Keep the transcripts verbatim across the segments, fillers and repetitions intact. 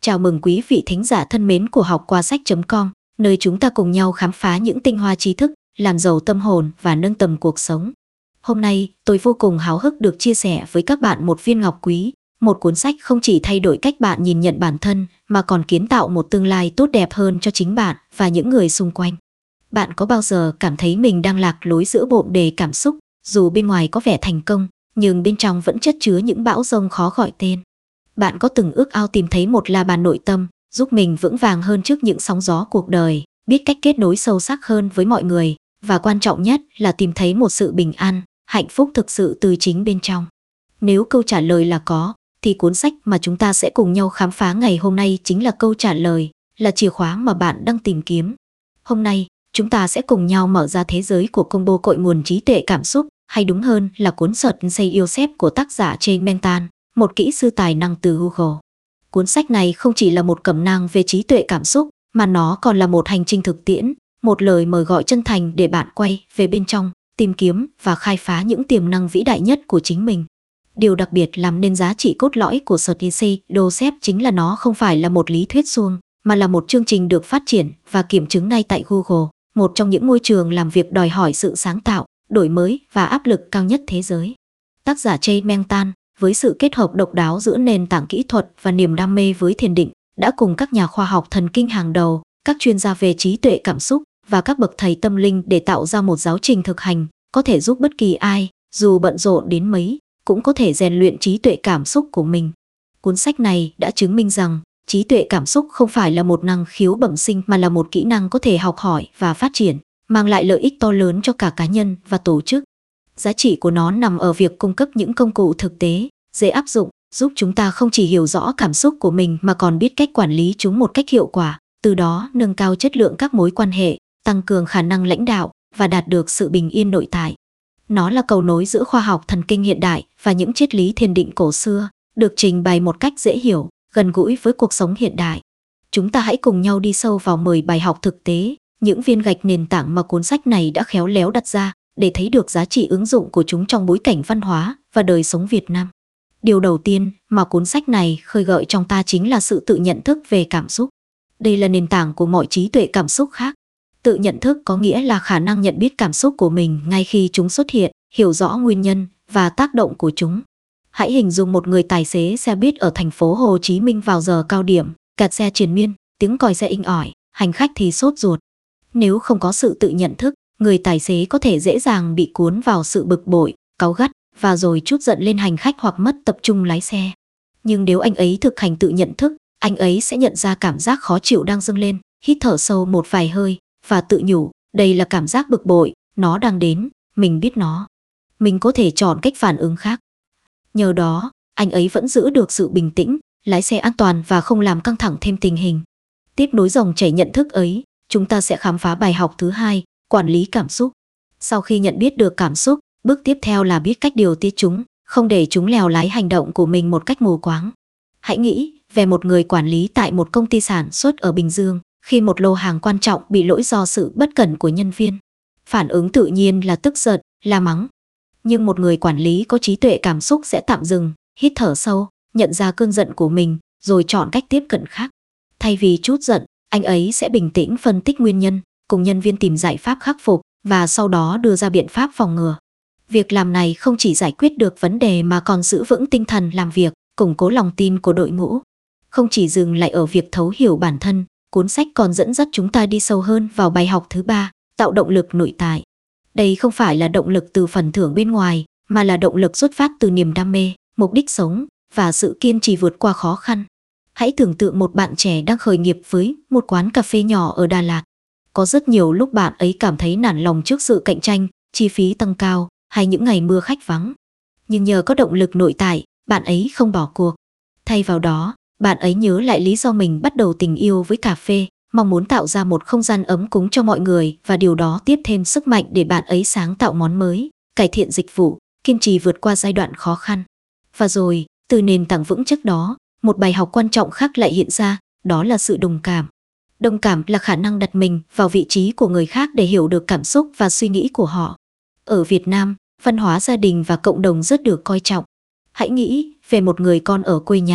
Chào mừng quý vị thính giả thân mến của học qua sách chấm com, nơi chúng ta cùng nhau khám phá những tinh hoa trí thức, làm giàu tâm hồn và nâng tầm cuộc sống. Hôm nay, tôi vô cùng háo hức được chia sẻ với các bạn một viên ngọc quý, một cuốn sách không chỉ thay đổi cách bạn nhìn nhận bản thân, mà còn kiến tạo một tương lai tốt đẹp hơn cho chính bạn và những người xung quanh. Bạn có bao giờ cảm thấy mình đang lạc lối giữa bộn bề cảm xúc, dù bên ngoài có vẻ thành công, nhưng bên trong vẫn chất chứa những bão giông khó gọi tên? Bạn có từng ước ao tìm thấy một la bàn nội tâm, giúp mình vững vàng hơn trước những sóng gió cuộc đời, biết cách kết nối sâu sắc hơn với mọi người, và quan trọng nhất là tìm thấy một sự bình an, hạnh phúc thực sự từ chính bên trong? Nếu câu trả lời là có, thì cuốn sách mà chúng ta sẽ cùng nhau khám phá ngày hôm nay chính là câu trả lời, là chìa khóa mà bạn đang tìm kiếm. Hôm nay, chúng ta sẽ cùng nhau mở ra thế giới của combo cội nguồn trí tuệ cảm xúc, hay đúng hơn là cuốn Search Say Yourself của tác giả Jay Mentan, một kỹ sư tài năng từ Google. Cuốn sách này không chỉ là một cẩm nang về trí tuệ cảm xúc, mà nó còn là một hành trình thực tiễn, một lời mời gọi chân thành để bạn quay về bên trong, tìm kiếm và khai phá những tiềm năng vĩ đại nhất của chính mình. Điều đặc biệt làm nên giá trị cốt lõi của Search Say Yourself chính là nó không phải là một lý thuyết suông, mà là một chương trình được phát triển và kiểm chứng ngay tại Google, một trong những môi trường làm việc đòi hỏi sự sáng tạo, đổi mới và áp lực cao nhất thế giới. Tác giả Jay Mentan, với sự kết hợp độc đáo giữa nền tảng kỹ thuật và niềm đam mê với thiền định, đã cùng các nhà khoa học thần kinh hàng đầu, các chuyên gia về trí tuệ cảm xúc và các bậc thầy tâm linh để tạo ra một giáo trình thực hành có thể giúp bất kỳ ai, dù bận rộn đến mấy, cũng có thể rèn luyện trí tuệ cảm xúc của mình. Cuốn sách này đã chứng minh rằng trí tuệ cảm xúc không phải là một năng khiếu bẩm sinh, mà là một kỹ năng có thể học hỏi và phát triển, mang lại lợi ích to lớn cho cả cá nhân và tổ chức. Giá trị của nó nằm ở việc cung cấp những công cụ thực tế, dễ áp dụng, giúp chúng ta không chỉ hiểu rõ cảm xúc của mình mà còn biết cách quản lý chúng một cách hiệu quả, từ đó nâng cao chất lượng các mối quan hệ, tăng cường khả năng lãnh đạo và đạt được sự bình yên nội tại. Nó là cầu nối giữa khoa học thần kinh hiện đại và những triết lý thiền định cổ xưa, được trình bày một cách dễ hiểu, gần gũi với cuộc sống hiện đại. Chúng ta hãy cùng nhau đi sâu vào mười bài học thực tế, những viên gạch nền tảng mà cuốn sách này đã khéo léo đặt ra, để thấy được giá trị ứng dụng của chúng trong bối cảnh văn hóa và đời sống Việt Nam. Điều đầu tiên mà cuốn sách này khơi gợi trong ta chính là sự tự nhận thức về cảm xúc. Đây là nền tảng của mọi trí tuệ cảm xúc khác. Tự nhận thức có nghĩa là khả năng nhận biết cảm xúc của mình ngay khi chúng xuất hiện, hiểu rõ nguyên nhân và tác động của chúng. Hãy hình dung một người tài xế xe buýt ở thành phố Hồ Chí Minh vào giờ cao điểm, kẹt xe triền miên, tiếng còi xe inh ỏi, hành khách thì sốt ruột. Nếu không có sự tự nhận thức, người tài xế có thể dễ dàng bị cuốn vào sự bực bội, cáu gắt và rồi trút giận lên hành khách hoặc mất tập trung lái xe. Nhưng nếu anh ấy thực hành tự nhận thức, anh ấy sẽ nhận ra cảm giác khó chịu đang dâng lên, hít thở sâu một vài hơi và tự nhủ, đây là cảm giác bực bội, nó đang đến, mình biết nó. Mình có thể chọn cách phản ứng khác. Nhờ đó, anh ấy vẫn giữ được sự bình tĩnh, lái xe an toàn và không làm căng thẳng thêm tình hình. Tiếp nối dòng chảy nhận thức ấy, chúng ta sẽ khám phá bài học thứ hai, quản lý cảm xúc. Sau khi nhận biết được cảm xúc, bước tiếp theo là biết cách điều tiết chúng, không để chúng lèo lái hành động của mình một cách mù quáng. Hãy nghĩ về một người quản lý tại một công ty sản xuất ở Bình Dương, khi một lô hàng quan trọng bị lỗi do sự bất cẩn của nhân viên. Phản ứng tự nhiên là tức giận, la mắng. Nhưng một người quản lý có trí tuệ cảm xúc sẽ tạm dừng, hít thở sâu, nhận ra cơn giận của mình, rồi chọn cách tiếp cận khác. Thay vì trút giận, anh ấy sẽ bình tĩnh phân tích nguyên nhân, cùng nhân viên tìm giải pháp khắc phục và sau đó đưa ra biện pháp phòng ngừa. Việc làm này không chỉ giải quyết được vấn đề mà còn giữ vững tinh thần làm việc, củng cố lòng tin của đội ngũ. Không chỉ dừng lại ở việc thấu hiểu bản thân, cuốn sách còn dẫn dắt chúng ta đi sâu hơn vào bài học thứ ba, tạo động lực nội tại. Đây không phải là động lực từ phần thưởng bên ngoài, mà là động lực xuất phát từ niềm đam mê, mục đích sống và sự kiên trì vượt qua khó khăn. Hãy tưởng tượng một bạn trẻ đang khởi nghiệp với một quán cà phê nhỏ ở Đà Lạt. Có rất nhiều lúc bạn ấy cảm thấy nản lòng trước sự cạnh tranh, chi phí tăng cao hay những ngày mưa khách vắng. Nhưng nhờ có động lực nội tại, bạn ấy không bỏ cuộc. Thay vào đó, bạn ấy nhớ lại lý do mình bắt đầu tình yêu với cà phê, mong muốn tạo ra một không gian ấm cúng cho mọi người, và điều đó tiếp thêm sức mạnh để bạn ấy sáng tạo món mới, cải thiện dịch vụ, kiên trì vượt qua giai đoạn khó khăn. Và rồi, từ nền tảng vững chắc đó, một bài học quan trọng khác lại hiện ra, đó là sự đồng cảm. Đồng cảm là khả năng đặt mình vào vị trí của người khác để hiểu được cảm xúc và suy nghĩ của họ. Ở Việt Nam, văn hóa gia đình và cộng đồng rất được coi trọng. Hãy nghĩ về một người con ở quê nhà,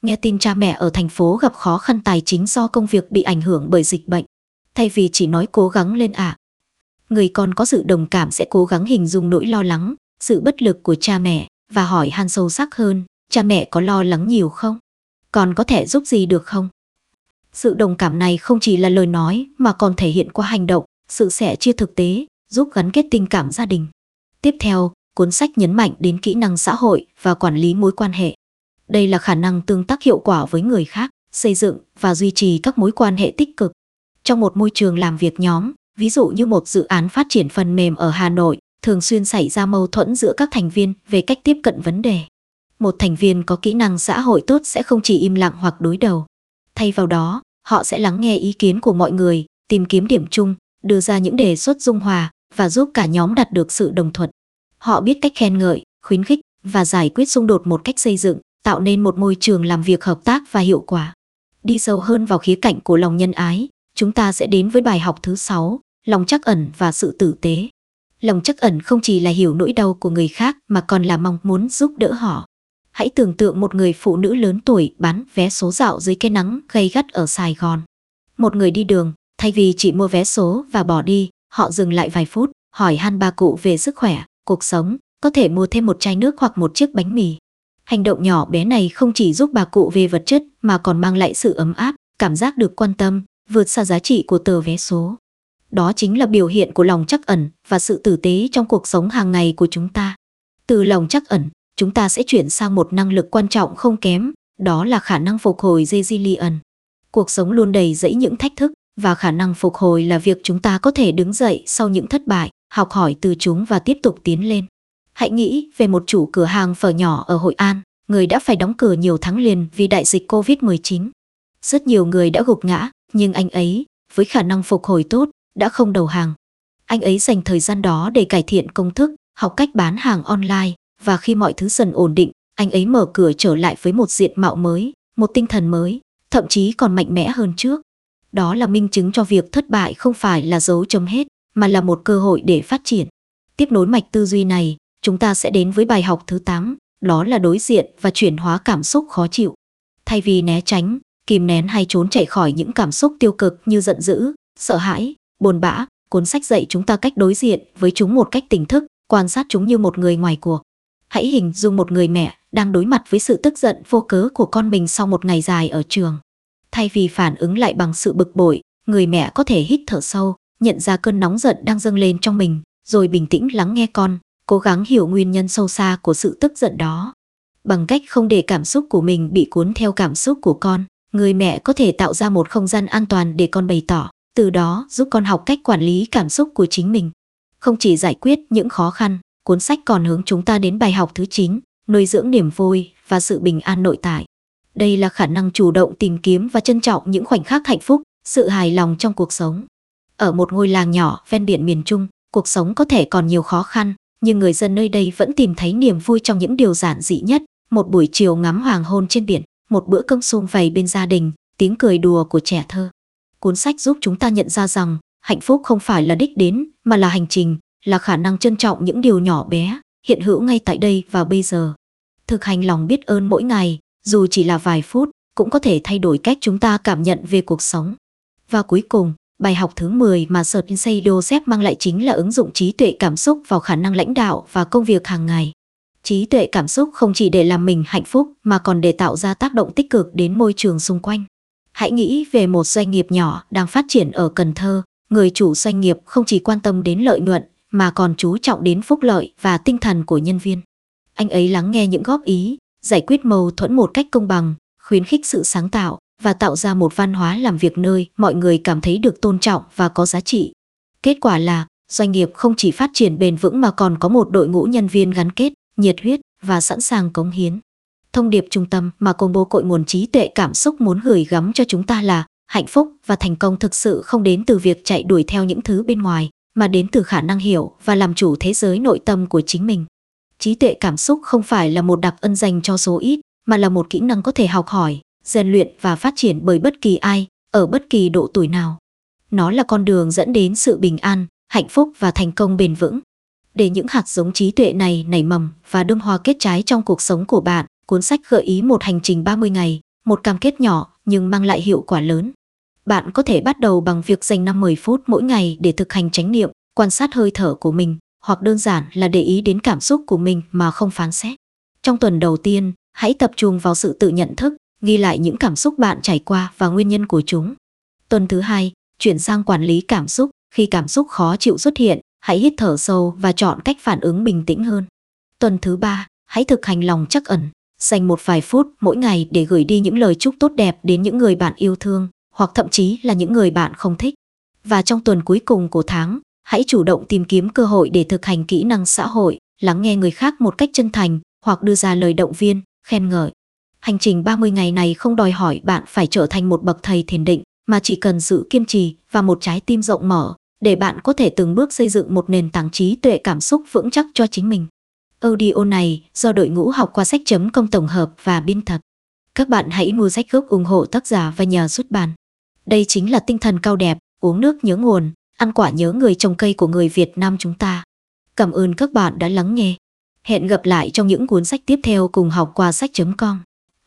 Nghe tin cha mẹ ở thành phố gặp khó khăn tài chính do công việc bị ảnh hưởng bởi dịch bệnh. Thay vì chỉ nói cố gắng lên ạ, à, người con có sự đồng cảm sẽ cố gắng hình dung nỗi lo lắng, sự bất lực của cha mẹ và hỏi han sâu sắc hơn, cha mẹ có lo lắng nhiều không? Con có thể giúp gì được không? Sự đồng cảm này không chỉ là lời nói mà còn thể hiện qua hành động, sự sẻ chia thực tế, giúp gắn kết tình cảm gia đình. Tiếp theo, cuốn sách nhấn mạnh đến kỹ năng xã hội và quản lý mối quan hệ. Đây là khả năng tương tác hiệu quả với người khác, xây dựng và duy trì các mối quan hệ tích cực. Trong một môi trường làm việc nhóm, ví dụ như một dự án phát triển phần mềm ở Hà Nội, thường xuyên xảy ra mâu thuẫn giữa các thành viên về cách tiếp cận vấn đề. Một thành viên có kỹ năng xã hội tốt sẽ không chỉ im lặng hoặc đối đầu. Thay vào đó, họ sẽ lắng nghe ý kiến của mọi người, tìm kiếm điểm chung, đưa ra những đề xuất dung hòa và giúp cả nhóm đạt được sự đồng thuận. Họ biết cách khen ngợi, khuyến khích và giải quyết xung đột một cách xây dựng, tạo nên một môi trường làm việc hợp tác và hiệu quả. Đi sâu hơn vào khía cạnh của lòng nhân ái, chúng ta sẽ đến với bài học thứ sáu, lòng trắc ẩn và sự tử tế. Lòng trắc ẩn không chỉ là hiểu nỗi đau của người khác mà còn là mong muốn giúp đỡ họ. Hãy tưởng tượng một người phụ nữ lớn tuổi bán vé số dạo dưới cái nắng gay gắt ở Sài Gòn. Một người đi đường, thay vì chỉ mua vé số và bỏ đi, họ dừng lại vài phút, hỏi han bà cụ về sức khỏe, cuộc sống, có thể mua thêm một chai nước hoặc một chiếc bánh mì. Hành động nhỏ bé này không chỉ giúp bà cụ về vật chất mà còn mang lại sự ấm áp, cảm giác được quan tâm, vượt xa giá trị của tờ vé số. Đó chính là biểu hiện của lòng trắc ẩn và sự tử tế trong cuộc sống hàng ngày của chúng ta. Từ lòng trắc ẩn, chúng ta sẽ chuyển sang một năng lực quan trọng không kém, đó là khả năng phục hồi resilience. Cuộc sống luôn đầy rẫy những thách thức, và khả năng phục hồi là việc chúng ta có thể đứng dậy sau những thất bại, học hỏi từ chúng và tiếp tục tiến lên. Hãy nghĩ về một chủ cửa hàng phở nhỏ ở Hội An, người đã phải đóng cửa nhiều tháng liền vì đại dịch covid mười chín. Rất nhiều người đã gục ngã, nhưng anh ấy, với khả năng phục hồi tốt, đã không đầu hàng. Anh ấy dành thời gian đó để cải thiện công thức, học cách bán hàng online, và khi mọi thứ dần ổn định, anh ấy mở cửa trở lại với một diện mạo mới, một tinh thần mới, thậm chí còn mạnh mẽ hơn trước. Đó là minh chứng cho việc thất bại không phải là dấu chấm hết, mà là một cơ hội để phát triển. Tiếp nối mạch tư duy này, chúng ta sẽ đến với bài học thứ tám, đó là đối diện và chuyển hóa cảm xúc khó chịu. Thay vì né tránh, kìm nén hay trốn chạy khỏi những cảm xúc tiêu cực như giận dữ, sợ hãi, buồn bã, cuốn sách dạy chúng ta cách đối diện với chúng một cách tỉnh thức, quan sát chúng như một người ngoài cuộc. Hãy hình dung một người mẹ đang đối mặt với sự tức giận vô cớ của con mình sau một ngày dài ở trường. Thay vì phản ứng lại bằng sự bực bội, người mẹ có thể hít thở sâu, nhận ra cơn nóng giận đang dâng lên trong mình, rồi bình tĩnh lắng nghe con, cố gắng hiểu nguyên nhân sâu xa của sự tức giận đó. Bằng cách không để cảm xúc của mình bị cuốn theo cảm xúc của con, người mẹ có thể tạo ra một không gian an toàn để con bày tỏ, từ đó giúp con học cách quản lý cảm xúc của chính mình. Không chỉ giải quyết những khó khăn, cuốn sách còn hướng chúng ta đến bài học thứ chín, nuôi dưỡng niềm vui và sự bình an nội tại. Đây là khả năng chủ động tìm kiếm và trân trọng những khoảnh khắc hạnh phúc, sự hài lòng trong cuộc sống. Ở một ngôi làng nhỏ ven biển miền Trung, cuộc sống có thể còn nhiều khó khăn, nhưng người dân nơi đây vẫn tìm thấy niềm vui trong những điều giản dị nhất, một buổi chiều ngắm hoàng hôn trên biển, một bữa cơm sum vầy bên gia đình, tiếng cười đùa của trẻ thơ. Cuốn sách giúp chúng ta nhận ra rằng, hạnh phúc không phải là đích đến, mà là hành trình, là khả năng trân trọng những điều nhỏ bé, hiện hữu ngay tại đây và bây giờ. Thực hành lòng biết ơn mỗi ngày, dù chỉ là vài phút, cũng có thể thay đổi cách chúng ta cảm nhận về cuộc sống. Và cuối cùng, bài học thứ mười mà Sir Lindsay Joseph mang lại chính là ứng dụng trí tuệ cảm xúc vào khả năng lãnh đạo và công việc hàng ngày. Trí tuệ cảm xúc không chỉ để làm mình hạnh phúc mà còn để tạo ra tác động tích cực đến môi trường xung quanh. Hãy nghĩ về một doanh nghiệp nhỏ đang phát triển ở Cần Thơ. Người chủ doanh nghiệp không chỉ quan tâm đến lợi nhuận mà còn chú trọng đến phúc lợi và tinh thần của nhân viên. Anh ấy lắng nghe những góp ý, giải quyết mâu thuẫn một cách công bằng, khuyến khích sự sáng tạo và tạo ra một văn hóa làm việc nơi mọi người cảm thấy được tôn trọng và có giá trị. Kết quả là doanh nghiệp không chỉ phát triển bền vững mà còn có một đội ngũ nhân viên gắn kết, nhiệt huyết và sẵn sàng cống hiến. Thông điệp trung tâm mà combo cội nguồn trí tuệ cảm xúc muốn gửi gắm cho chúng ta là hạnh phúc và thành công thực sự không đến từ việc chạy đuổi theo những thứ bên ngoài, mà đến từ khả năng hiểu và làm chủ thế giới nội tâm của chính mình. Trí tuệ cảm xúc không phải là một đặc ân dành cho số ít, mà là một kỹ năng có thể học hỏi, rèn luyện và phát triển bởi bất kỳ ai, ở bất kỳ độ tuổi nào. Nó là con đường dẫn đến sự bình an, hạnh phúc và thành công bền vững. Để những hạt giống trí tuệ này nảy mầm và đơm hoa kết trái trong cuộc sống của bạn, cuốn sách gợi ý một hành trình ba mươi ngày, một cam kết nhỏ nhưng mang lại hiệu quả lớn. Bạn có thể bắt đầu bằng việc dành năm mười phút mỗi ngày để thực hành chánh niệm, quan sát hơi thở của mình, hoặc đơn giản là để ý đến cảm xúc của mình mà không phán xét. Trong tuần đầu tiên, hãy tập trung vào sự tự nhận thức, ghi lại những cảm xúc bạn trải qua và nguyên nhân của chúng. Tuần thứ hai, chuyển sang quản lý cảm xúc. Khi cảm xúc khó chịu xuất hiện, hãy hít thở sâu và chọn cách phản ứng bình tĩnh hơn. Tuần thứ ba, hãy thực hành lòng trắc ẩn. Dành một vài phút mỗi ngày để gửi đi những lời chúc tốt đẹp đến những người bạn yêu thương, hoặc thậm chí là những người bạn không thích. Và trong tuần cuối cùng của tháng, hãy chủ động tìm kiếm cơ hội để thực hành kỹ năng xã hội, lắng nghe người khác một cách chân thành, hoặc đưa ra lời động viên, khen ngợi. Hành trình ba mươi ngày này không đòi hỏi bạn phải trở thành một bậc thầy thiền định, mà chỉ cần sự kiên trì và một trái tim rộng mở, để bạn có thể từng bước xây dựng một nền tảng trí tuệ cảm xúc vững chắc cho chính mình. Audio này do đội ngũ học qua sách chấm com tổng hợp và biên tập. Các bạn hãy mua sách gốc ủng hộ tác giả và nhà xuất bản. Đây chính là tinh thần cao đẹp, uống nước nhớ nguồn, ăn quả nhớ người trồng cây của người Việt Nam chúng ta. Cảm ơn các bạn đã lắng nghe. Hẹn gặp lại trong những cuốn sách tiếp theo cùng học qua sách chấm com.